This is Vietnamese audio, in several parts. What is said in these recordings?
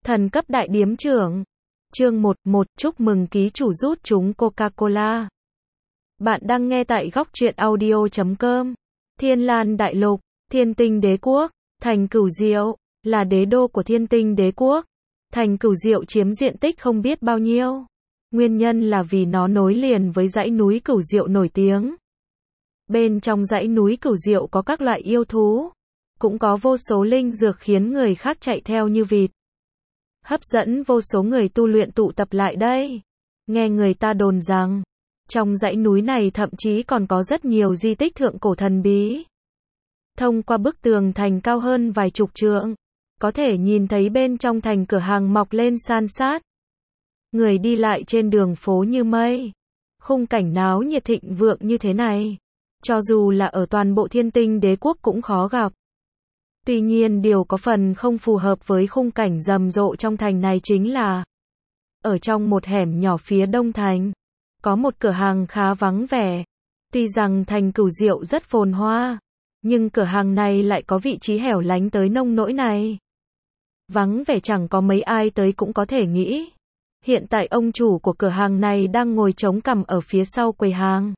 Thần cấp đại điếm trưởng. Chương 11, chúc mừng ký chủ rút trúng Coca-Cola. Bạn đang nghe tại góc truyện audio.com. Thiên Lan Đại Lục, Thiên Tinh Đế Quốc, thành Cửu Diệu, là đế đô của Thiên Tinh Đế Quốc. Thành Cửu Diệu chiếm diện tích không biết bao nhiêu. Nguyên nhân là vì nó nối liền với dãy núi Cửu Diệu nổi tiếng. Bên trong dãy núi Cửu Diệu có các loại yêu thú, cũng có vô số linh dược khiến người khác chạy theo như vịt. Hấp dẫn vô số người tu luyện tụ tập lại đây. Nghe người ta đồn rằng, trong dãy núi này thậm chí còn có rất nhiều di tích thượng cổ thần bí. Thông qua bức tường thành cao hơn vài chục trượng, có thể nhìn thấy bên trong thành cửa hàng mọc lên san sát. Người đi lại trên đường phố như mây. Khung cảnh náo nhiệt thịnh vượng như thế này, cho dù là ở toàn bộ Thiên Tinh Đế Quốc cũng khó gặp. Tuy nhiên điều có phần không phù hợp với khung cảnh rầm rộ trong thành này chính là ở trong một hẻm nhỏ phía đông thành, có một cửa hàng khá vắng vẻ. Tuy rằng thành Cửu Diệu rất phồn hoa, nhưng cửa hàng này lại có vị trí hẻo lánh tới nông nỗi này. Vắng vẻ chẳng có mấy ai tới cũng có thể nghĩ. Hiện tại ông chủ của cửa hàng này đang ngồi chống cằm ở phía sau quầy hàng.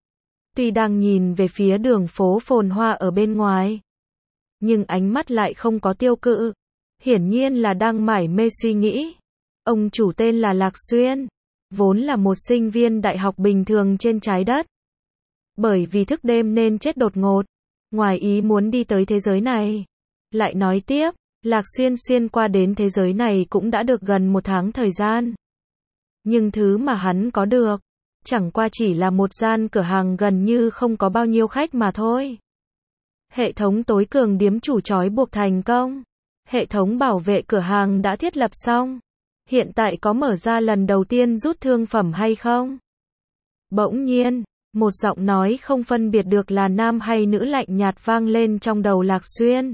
Tuy đang nhìn về phía đường phố phồn hoa ở bên ngoài, nhưng ánh mắt lại không có tiêu cự. Hiển nhiên là đang mải mê suy nghĩ. Ông chủ tên là Lạc Xuyên, vốn là một sinh viên đại học bình thường trên trái đất. Bởi vì thức đêm nên chết đột ngột, ngoài ý muốn đi tới thế giới này. Lại nói tiếp, Lạc Xuyên xuyên qua đến thế giới này cũng đã được gần 1 tháng thời gian. Nhưng thứ mà hắn có được, chẳng qua chỉ là một gian cửa hàng gần như không có bao nhiêu khách mà thôi. Hệ thống tối cường điếm chủ trói buộc thành công. Hệ thống bảo vệ cửa hàng đã thiết lập xong. Hiện tại có mở ra lần đầu tiên rút thương phẩm hay không? Bỗng nhiên, một giọng nói không phân biệt được là nam hay nữ lạnh nhạt vang lên trong đầu Lạc Xuyên.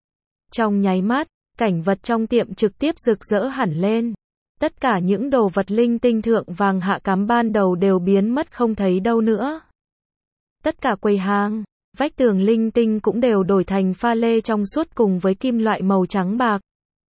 Trong nháy mắt, cảnh vật trong tiệm trực tiếp rực rỡ hẳn lên. Tất cả những đồ vật linh tinh thượng vàng hạ cám ban đầu đều biến mất không thấy đâu nữa. Tất cả quầy hàng, vách tường linh tinh cũng đều đổi thành pha lê trong suốt cùng với kim loại màu trắng bạc.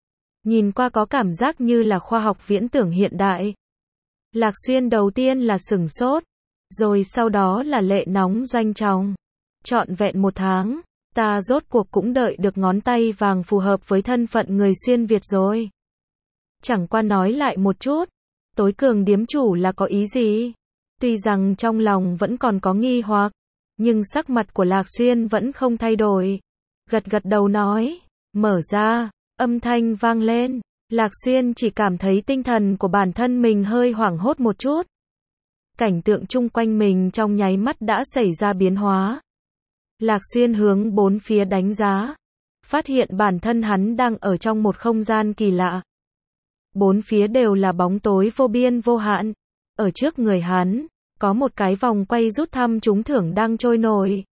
Nhìn qua có cảm giác như là khoa học viễn tưởng hiện đại. Lạc Xuyên đầu tiên là sửng sốt, rồi sau đó là lệ nóng doanh trọng. Trọn vẹn 1 tháng, ta rốt cuộc cũng đợi được ngón tay vàng phù hợp với thân phận người xuyên Việt rồi. Chẳng qua nói lại một chút, tối cường điếm chủ là có ý gì? Tuy rằng trong lòng vẫn còn có nghi hoặc, nhưng sắc mặt của Lạc Xuyên vẫn không thay đổi. Gật gật đầu nói, mở ra, âm thanh vang lên. Lạc Xuyên chỉ cảm thấy tinh thần của bản thân mình hơi hoảng hốt một chút. Cảnh tượng chung quanh mình trong nháy mắt đã xảy ra biến hóa. Lạc Xuyên hướng bốn phía đánh giá, phát hiện bản thân hắn đang ở trong một không gian kỳ lạ. Bốn phía đều là bóng tối vô biên vô hạn. Ở trước người hắn, có một cái vòng quay rút thăm trúng thưởng đang trôi nổi.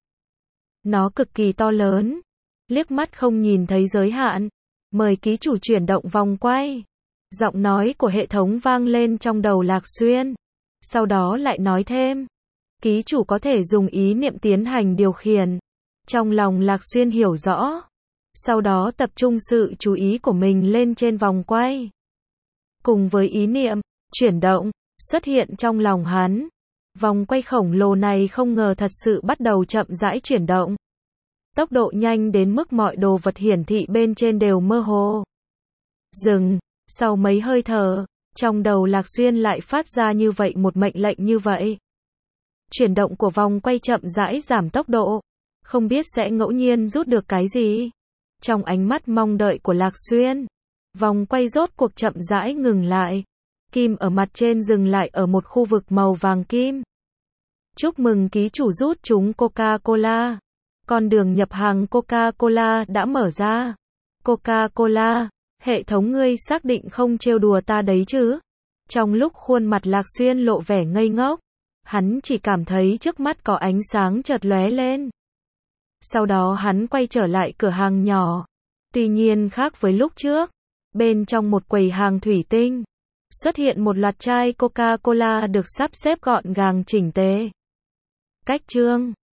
Nó cực kỳ to lớn, liếc mắt không nhìn thấy giới hạn. Mời ký chủ chuyển động vòng quay. Giọng nói của hệ thống vang lên trong đầu Lạc Xuyên. Sau đó lại nói thêm, ký chủ có thể dùng ý niệm tiến hành điều khiển. Trong lòng Lạc Xuyên hiểu rõ, sau đó tập trung sự chú ý của mình lên trên vòng quay. Cùng với ý niệm chuyển động xuất hiện trong lòng hắn, vòng quay khổng lồ này không ngờ thật sự bắt đầu chậm rãi chuyển động. Tốc độ nhanh đến mức mọi đồ vật hiển thị bên trên đều mơ hồ. Dừng, sau mấy hơi thở, trong đầu Lạc Xuyên lại phát ra như vậy một mệnh lệnh như vậy. Chuyển động của vòng quay chậm rãi giảm tốc độ, không biết sẽ ngẫu nhiên rút được cái gì. Trong ánh mắt mong đợi của Lạc Xuyên, vòng quay rốt cuộc chậm rãi ngừng lại. Kim ở mặt trên dừng lại ở một khu vực màu vàng kim. Chúc mừng ký chủ rút trúng Coca-Cola. Con đường nhập hàng Coca-Cola đã mở ra. Coca-Cola, hệ thống ngươi xác định không trêu đùa ta đấy chứ? Trong lúc khuôn mặt Lạc Xuyên lộ vẻ ngây ngốc, hắn chỉ cảm thấy trước mắt có ánh sáng chợt lóe lên. Sau đó hắn quay trở lại cửa hàng nhỏ. Tuy nhiên khác với lúc trước, bên trong một quầy hàng thủy tinh, xuất hiện một loạt chai Coca-Cola được sắp xếp gọn gàng chỉnh tề. Cách chương